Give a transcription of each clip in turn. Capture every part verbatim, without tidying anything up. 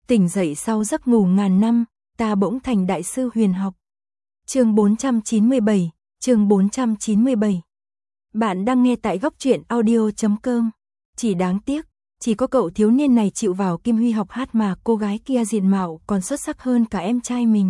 Tỉnh dậy sau giấc ngủ ngàn năm, ta bỗng thành đại sư huyền học. Chương bốn trăm chín mươi bảy, chương bốn trăm chín mươi bảy. Bạn đang nghe tại góc truyện audio chấm com. Chỉ đáng tiếc, chỉ có cậu thiếu niên này chịu vào Kim Huy học hát mà cô gái kia diện mạo còn xuất sắc hơn cả em trai mình.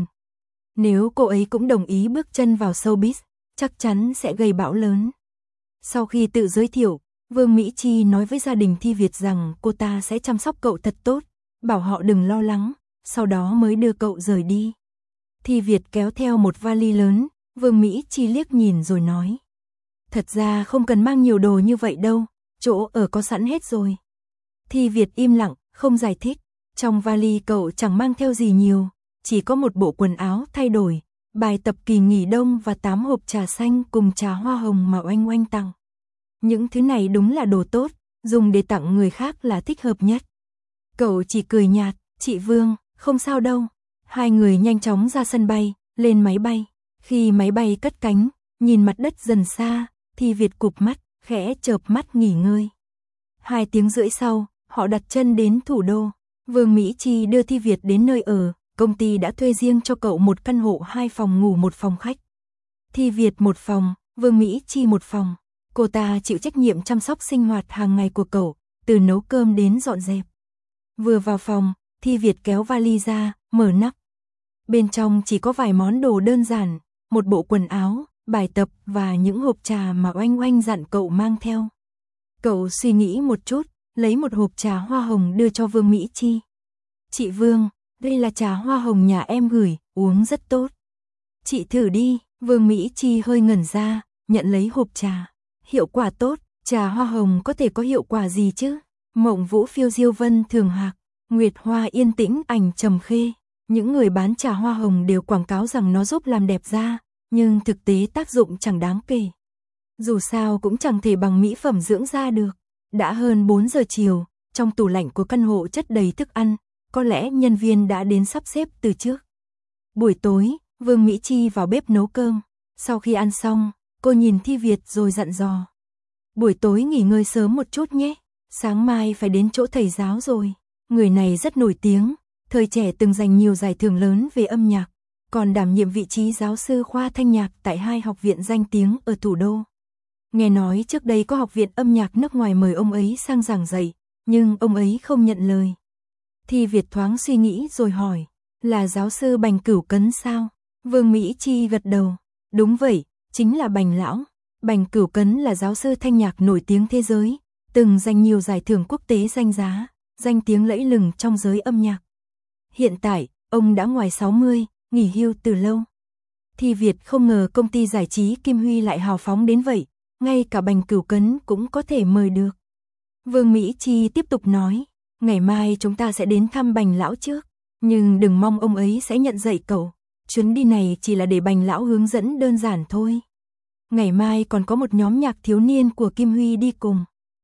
Nếu cô ấy cũng đồng ý bước chân vào showbiz, chắc chắn sẽ gây bão lớn. Sau khi tự giới thiệu, Vương Mỹ Chi nói với gia đình Thi Việt rằng cô ta sẽ chăm sóc cậu thật tốt, bảo họ đừng lo lắng, sau đó mới đưa cậu rời đi. Thi Việt kéo theo một vali lớn, Vương Mỹ Chi liếc nhìn rồi nói. Thật ra không cần mang nhiều đồ như vậy đâu, chỗ ở có sẵn hết rồi. Thi Việt im lặng, không giải thích, trong vali cậu chẳng mang theo gì nhiều, chỉ có một bộ quần áo thay đổi, bài tập kỳ nghỉ đông và tám hộp trà xanh cùng trà hoa hồng mà Oanh Oanh tặng. Những thứ này đúng là đồ tốt, dùng để tặng người khác là thích hợp nhất. Cậu chỉ cười nhạt, chị Vương, không sao đâu. Hai người nhanh chóng ra sân bay, lên máy bay. Khi máy bay cất cánh, nhìn mặt đất dần xa, Thi Việt cụp mắt, khẽ chợp mắt nghỉ ngơi. Hai tiếng rưỡi sau, họ đặt chân đến thủ đô. Vương Mỹ Chi đưa Thi Việt đến nơi ở, công ty đã thuê riêng cho cậu một căn hộ hai phòng ngủ một phòng khách. Thi Việt một phòng, Vương Mỹ Chi một phòng. Cô ta chịu trách nhiệm chăm sóc sinh hoạt hàng ngày của cậu, từ nấu cơm đến dọn dẹp. Vừa vào phòng, Thi Việt kéo vali ra, mở nắp. Bên trong chỉ có vài món đồ đơn giản, một bộ quần áo, bài tập và những hộp trà mà Oanh Oanh dặn cậu mang theo. Cậu suy nghĩ một chút, lấy một hộp trà hoa hồng đưa cho Vương Mỹ Chi. Chị Vương, đây là trà hoa hồng nhà em gửi, uống rất tốt. Chị thử đi. Vương Mỹ Chi hơi ngẩn ra, nhận lấy hộp trà. Hiệu quả tốt, trà hoa hồng có thể có hiệu quả gì chứ? Mộng Vũ phiêu diêu vân thường hạc, Nguyệt Hoa yên tĩnh ảnh trầm khê. Những người bán trà hoa hồng đều quảng cáo rằng nó giúp làm đẹp da, nhưng thực tế tác dụng chẳng đáng kể. Dù sao cũng chẳng thể bằng mỹ phẩm dưỡng da được. Đã hơn bốn giờ chiều, trong tủ lạnh của căn hộ chất đầy thức ăn, có lẽ nhân viên đã đến sắp xếp từ trước. Buổi tối, Vương Mỹ Chi vào bếp nấu cơm. Sau khi ăn xong, cô nhìn Thi Việt rồi dặn dò. Buổi tối nghỉ ngơi sớm một chút nhé, sáng mai phải đến chỗ thầy giáo rồi. Người này rất nổi tiếng, thời trẻ từng giành nhiều giải thưởng lớn về âm nhạc, còn đảm nhiệm vị trí giáo sư khoa thanh nhạc tại hai học viện danh tiếng ở thủ đô. Nghe nói trước đây có học viện âm nhạc nước ngoài mời ông ấy sang giảng dạy, nhưng ông ấy không nhận lời. Thi Việt thoáng suy nghĩ rồi hỏi, là giáo sư Bành Cửu Cấn sao? Vương Mỹ Chi gật đầu, đúng vậy, chính là Bành lão. Bành Cửu Cấn là giáo sư thanh nhạc nổi tiếng thế giới, từng giành nhiều giải thưởng quốc tế danh giá, danh tiếng lẫy lừng trong giới âm nhạc. Hiện tại, ông đã ngoài sáu mươi, nghỉ hưu từ lâu. Thi Việt không ngờ công ty giải trí Kim Huy lại hào phóng đến vậy, ngay cả Bành Cửu Cấn cũng có thể mời được. Vương Mỹ Chi tiếp tục nói, ngày mai chúng ta sẽ đến thăm Bành lão trước, nhưng đừng mong ông ấy sẽ nhận dạy cậu. Chuyến đi này chỉ là để Bành lão hướng dẫn đơn giản thôi. Ngày mai còn có một nhóm nhạc thiếu niên của Kim Huy đi cùng.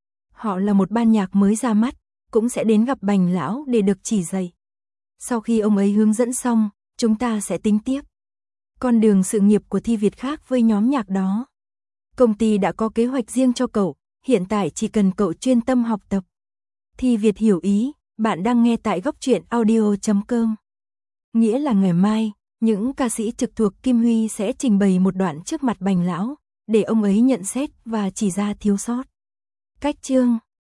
Họ là một ban nhạc mới ra mắt, cũng sẽ đến gặp Bành lão để được chỉ dạy. Sau khi ông ấy hướng dẫn xong, chúng ta sẽ tính tiếp. Con đường sự nghiệp của Thi Việt khác với nhóm nhạc đó. Công ty đã có kế hoạch riêng cho cậu, hiện tại chỉ cần cậu chuyên tâm học tập. Thi Việt hiểu ý, bạn đang nghe tại góc truyện audio chấm com. Nghĩa là ngày mai, những ca sĩ trực thuộc Kim Huy sẽ trình bày một đoạn trước mặt Bành lão, để ông ấy nhận xét và chỉ ra thiếu sót. Cách chương